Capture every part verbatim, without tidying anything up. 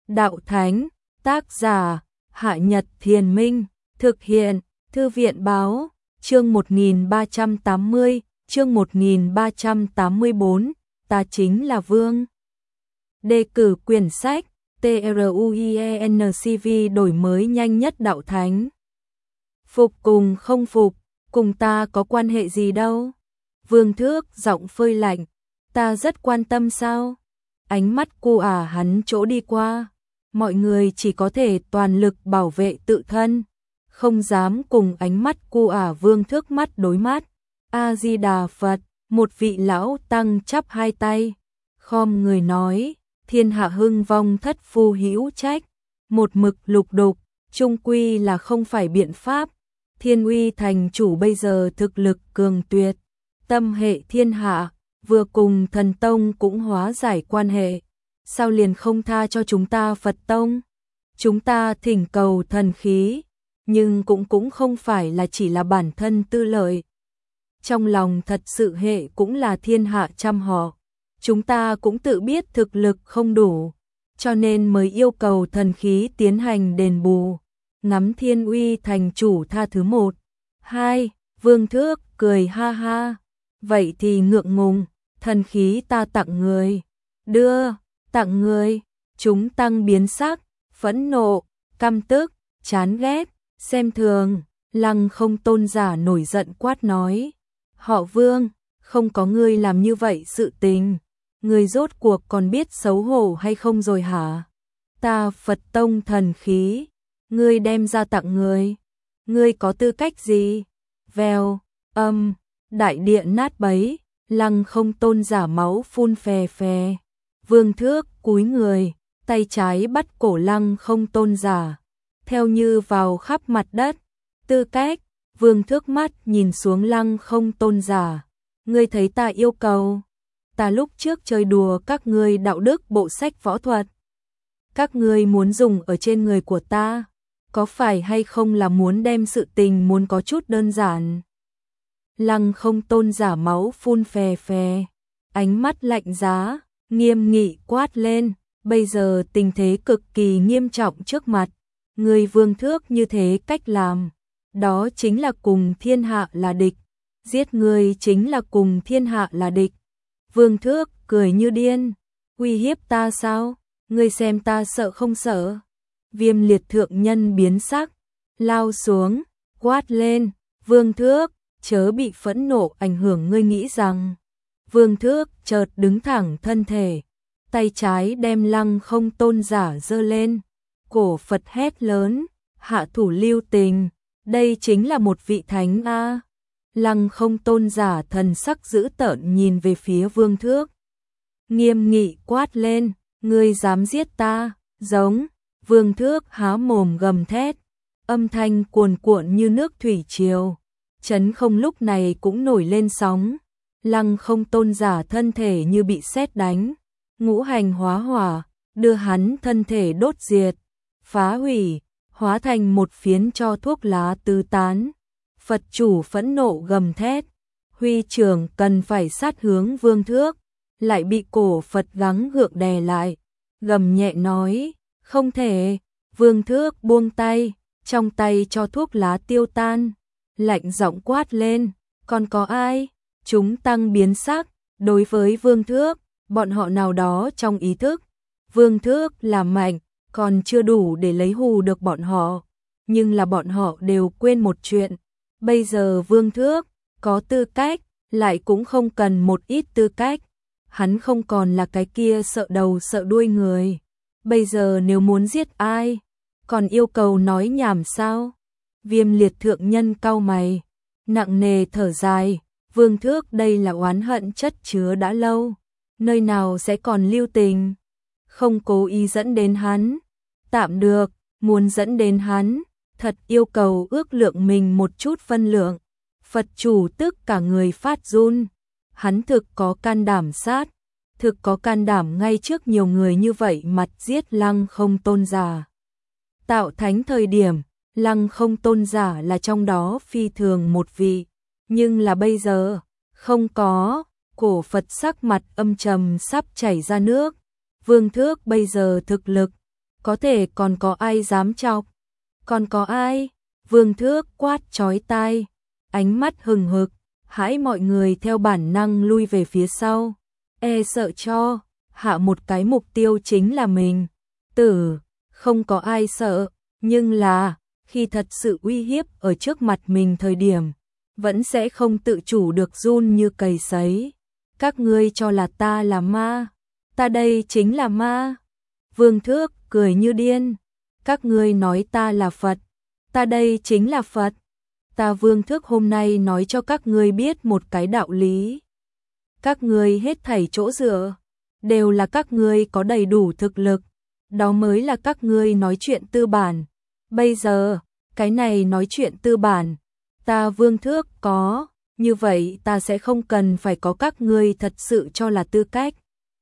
Đạo Thánh, tác giả, Hạ Nhật Thiền Minh, thực hiện, Thư viện Báo, chương một nghìn ba trăm tám mươi, chương một nghìn ba trăm tám mươi bốn, ta chính là Vương. Đề cử quyển sách, TRUIENCV đổi mới nhanh nhất Đạo Thánh. Phục cùng không phục, cùng ta có quan hệ gì đâu. Vương Thước giọng phơi lạnh, ta rất quan tâm sao? Ánh mắt cu ả hắn chỗ đi qua, mọi người chỉ có thể toàn lực bảo vệ tự thân, không dám cùng ánh mắt cu ả Vương Thước mắt đối mắt. A-di-đà Phật, một vị lão tăng chắp hai tay, khom người nói, thiên hạ hưng vong thất phu hữu trách, một mực lục đục, chung quy là không phải biện pháp. Thiên Uy thành chủ bây giờ thực lực cường tuyệt, tâm hệ thiên hạ, vừa cùng thần tông cũng hóa giải quan hệ, sao liền không tha cho chúng ta Phật tông? Chúng ta thỉnh cầu thần khí, nhưng cũng cũng không phải là chỉ là bản thân tư lợi. Trong lòng thật sự hệ cũng là thiên hạ trăm họ, chúng ta cũng tự biết thực lực không đủ, cho nên mới yêu cầu thần khí tiến hành đền bù. Ngắm Thiên Uy thành chủ tha thứ một, hai, Vương Thước cười ha ha, vậy thì ngượng ngùng, thần khí ta tặng người, đưa, tặng người, chúng tăng biến sắc, phẫn nộ, căm tức, chán ghét, xem thường, Lăng Không tôn giả nổi giận quát nói, họ Vương, không có ngươi làm như vậy sự tình, ngươi rốt cuộc còn biết xấu hổ hay không rồi hả? Ta Phật tông thần khí, ngươi đem ra tặng người, ngươi có tư cách gì? Vèo, âm, đại điện nát bấy, Lăng Không tôn giả máu phun phè phè. Vương Thước cúi người, tay trái bắt cổ Lăng Không tôn giả, theo như vào khắp mặt đất. Tư cách, Vương Thước mắt nhìn xuống Lăng Không tôn giả, ngươi thấy ta yêu cầu, ta lúc trước chơi đùa các ngươi đạo đức bộ sách võ thuật, các ngươi muốn dùng ở trên người của ta, có phải hay không là muốn đem sự tình muốn có chút đơn giản? Lăng Không tôn giả máu phun phè phè, ánh mắt lạnh giá, nghiêm nghị quát lên, bây giờ tình thế cực kỳ nghiêm trọng trước mặt, người Vương Thước như thế cách làm, đó chính là cùng thiên hạ là địch, giết người chính là cùng thiên hạ là địch. Vương Thước cười như điên, uy hiếp ta sao? Ngươi xem ta sợ không sợ? Viêm Liệt thượng nhân biến sắc, lao xuống, quát lên, Vương Thước, chớ bị phẫn nộ ảnh hưởng. Ngươi nghĩ rằng? Vương Thước chợt đứng thẳng thân thể, tay trái đem Lăng Không tôn giả giơ lên, cổ Phật hét lớn, hạ thủ lưu tình, đây chính là một vị thánh a. Lăng Không tôn giả thần sắc dữ tợn nhìn về phía Vương Thước, nghiêm nghị quát lên, ngươi dám giết ta? Giống. Vương Thước há mồm gầm thét, âm thanh cuồn cuộn như nước thủy triều, chấn không lúc này cũng nổi lên sóng. Lăng Không tôn giả thân thể như bị sét đánh, ngũ hành hóa hỏa, đưa hắn thân thể đốt diệt, phá hủy, hóa thành một phiến tro thuốc lá tứ tán. Phật chủ phẫn nộ gầm thét, huy trưởng cần phải sát hướng Vương Thước, lại bị cổ Phật gắng gượng đè lại, gầm nhẹ nói, không thể. Vương Thước buông tay, trong tay cho thuốc lá tiêu tan, lạnh giọng quát lên, còn có ai? Chúng tăng biến sắc, đối với Vương Thước, bọn họ nào đó trong ý thức, Vương Thước là mạnh, còn chưa đủ để lấy hù được bọn họ, nhưng là bọn họ đều quên một chuyện, bây giờ Vương Thước có tư cách, lại cũng không cần một ít tư cách, hắn không còn là cái kia sợ đầu sợ đuôi người. Bây giờ nếu muốn giết ai, còn yêu cầu nói nhảm sao? Viêm Liệt thượng nhân cau mày, nặng nề thở dài, Vương Thước đây là oán hận chất chứa đã lâu, nơi nào sẽ còn lưu tình? Không cố ý dẫn đến hắn, tạm được, muốn dẫn đến hắn, thật yêu cầu ước lượng mình một chút phân lượng. Phật chủ tức cả người phát run, hắn thực có can đảm sát, thực có can đảm ngay trước nhiều người như vậy mặt giết Lăng Không tôn giả. Tạo thánh thời điểm, Lăng Không tôn giả là trong đó phi thường một vị, nhưng là bây giờ, không có, cổ Phật sắc mặt âm trầm sắp chảy ra nước. Vương Thước bây giờ thực lực, có thể còn có ai dám chọc? Còn có ai? Vương Thước quát chói tai, ánh mắt hừng hực, hãi mọi người theo bản năng lui về phía sau, e sợ cho hạ một cái mục tiêu chính là mình. Tử, không có ai sợ, nhưng là khi thật sự uy hiếp ở trước mặt mình thời điểm, vẫn sẽ không tự chủ được run như cầy sấy. Các ngươi cho là ta là ma, ta đây chính là ma. Vương Thước cười như điên, các ngươi nói ta là Phật, ta đây chính là Phật. Ta Vương Thước hôm nay nói cho các ngươi biết một cái đạo lý. Các ngươi hết thảy chỗ dựa, đều là các ngươi có đầy đủ thực lực, đó mới là các ngươi nói chuyện tư bản. Bây giờ, cái này nói chuyện tư bản, ta Vương Thước có, như vậy ta sẽ không cần phải có các ngươi thật sự cho là tư cách.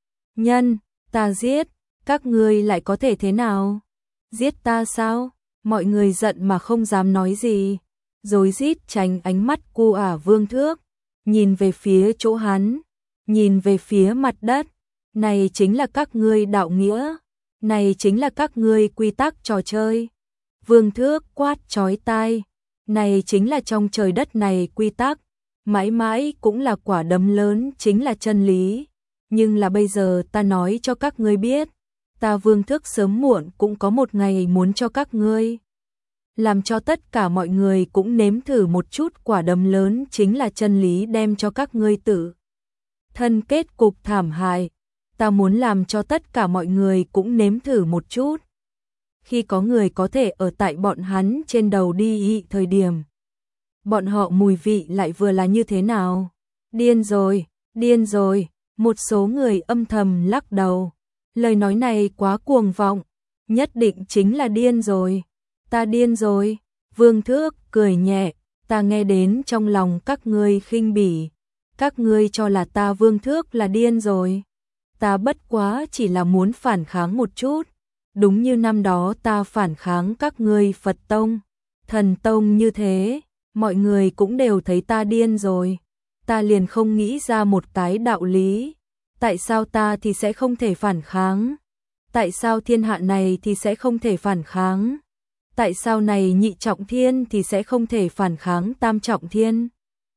Nhân, ta giết, các ngươi lại có thể thế nào? Giết ta sao? Mọi người giận mà không dám nói gì, rối rít tránh ánh mắt cu ả Vương Thước, nhìn về phía chỗ hắn, nhìn về phía mặt đất. Này chính là các ngươi đạo nghĩa, này chính là các ngươi quy tắc trò chơi. Vương Thước quát chói tai, này chính là trong trời đất này quy tắc, mãi mãi cũng là quả đấm lớn, chính là chân lý. Nhưng là bây giờ ta nói cho các ngươi biết, ta Vương Thước sớm muộn cũng có một ngày muốn cho các ngươi, làm cho tất cả mọi người cũng nếm thử một chút quả đấm lớn chính là chân lý, đem cho các ngươi tử thân kết cục thảm hại. Ta muốn làm cho tất cả mọi người cũng nếm thử một chút. Khi có người có thể ở tại bọn hắn trên đầu đi ị thời điểm, bọn họ mùi vị lại vừa là như thế nào? Điên rồi, điên rồi. Một số người âm thầm lắc đầu. Lời nói này quá cuồng vọng, nhất định chính là điên rồi. Ta điên rồi. Vương Thước cười nhẹ, ta nghe đến trong lòng các ngươi khinh bỉ. Các ngươi cho là ta Vương Thước là điên rồi. Ta bất quá chỉ là muốn phản kháng một chút, đúng như năm đó ta phản kháng các ngươi Phật Tông, Thần Tông như thế, mọi người cũng đều thấy ta điên rồi. Ta liền không nghĩ ra một cái đạo lý, tại sao ta thì sẽ không thể phản kháng? Tại sao thiên hạ này thì sẽ không thể phản kháng? Tại sao này nhị trọng thiên thì sẽ không thể phản kháng tam trọng thiên?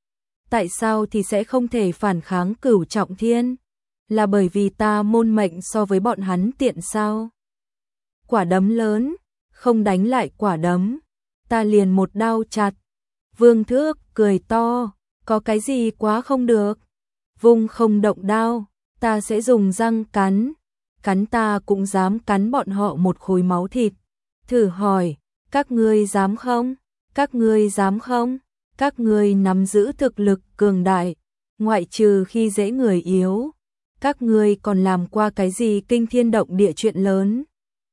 Tại sao thì sẽ không thể phản kháng cửu trọng thiên? Là bởi vì ta môn mệnh so với bọn hắn tiện sao? Quả đấm lớn, không đánh lại quả đấm, ta liền một đao chặt. Vương Thước cười to, có cái gì quá không được? Vung không động đao, ta sẽ dùng răng cắn, cắn ta cũng dám cắn bọn họ một khối máu thịt. Thử hỏi, các ngươi dám không? Các ngươi dám không? Các ngươi nắm giữ thực lực cường đại, ngoại trừ khi dễ người yếu, các ngươi còn làm qua cái gì kinh thiên động địa chuyện lớn?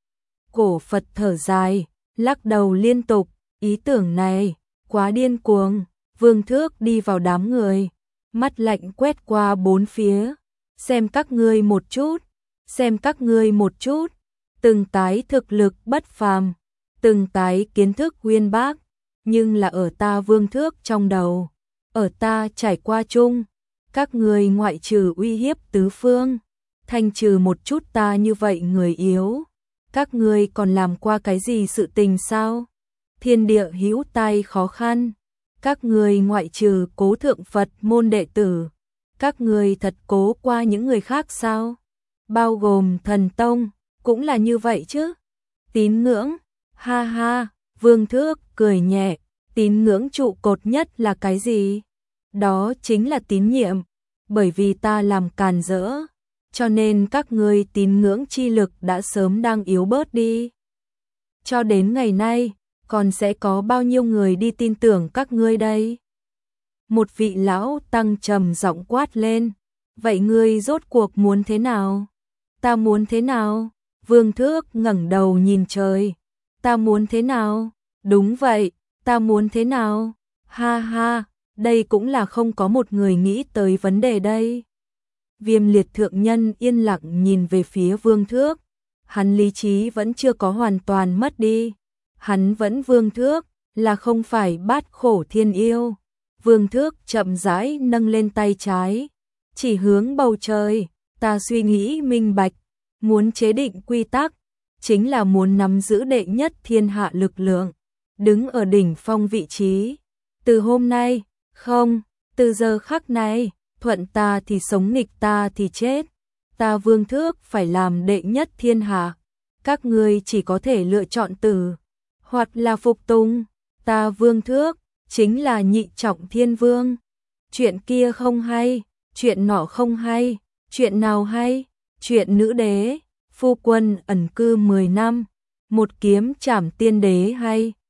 Cổ Phật thở dài, lắc đầu liên tục, ý tưởng này quá điên cuồng. Vương Thước đi vào đám người, mắt lạnh quét qua bốn phía, xem các ngươi một chút, xem các ngươi một chút, từng tái thực lực bất phàm, từng tái kiến thức uyên bác, nhưng là ở ta Vương Thước trong đầu, ở ta trải qua chung, các ngươi ngoại trừ uy hiếp tứ phương, thanh trừ một chút ta như vậy người yếu, các ngươi còn làm qua cái gì sự tình sao? Thiên địa hữu tai khó khăn, các ngươi ngoại trừ cố thượng Phật môn đệ tử, các ngươi thật cố qua những người khác sao? Bao gồm Thần Tông, cũng là như vậy chứ? Tín ngưỡng, ha ha, Vương Thước cười nhẹ, tín ngưỡng trụ cột nhất là cái gì? Đó chính là tín nhiệm, bởi vì ta làm càn rỡ, cho nên các ngươi tín ngưỡng chi lực đã sớm đang yếu bớt đi. Cho đến ngày nay, còn sẽ có bao nhiêu người đi tin tưởng các ngươi đây? Một vị lão tăng trầm giọng quát lên, vậy ngươi rốt cuộc muốn thế nào? Ta muốn thế nào? Vương Thước ngẩng đầu nhìn trời, ta muốn thế nào? Đúng vậy, ta muốn thế nào? Ha ha, đây cũng là không có một người nghĩ tới vấn đề đây. Viêm liệt thượng nhân yên lặng nhìn về phía Vương Thước, hắn lý trí vẫn chưa có hoàn toàn mất đi, hắn vẫn Vương Thước, là không phải bát khổ thiên yêu. Vương Thước chậm rãi nâng lên tay trái, chỉ hướng bầu trời, ta suy nghĩ minh bạch, muốn chế định quy tắc, chính là muốn nắm giữ đệ nhất thiên hạ lực lượng, đứng ở đỉnh phong vị trí. Từ hôm nay, không, từ giờ khắc này, thuận ta thì sống nghịch ta thì chết. Ta Vương Thước phải làm đệ nhất thiên hạ. Các ngươi chỉ có thể lựa chọn từ, hoặc là phục tùng. Ta Vương Thước chính là nhị trọng thiên vương. Chuyện kia không hay, chuyện nọ không hay, chuyện nào hay? Chuyện nữ đế, phu quân ẩn cư mười năm, một kiếm trảm tiên đế hay?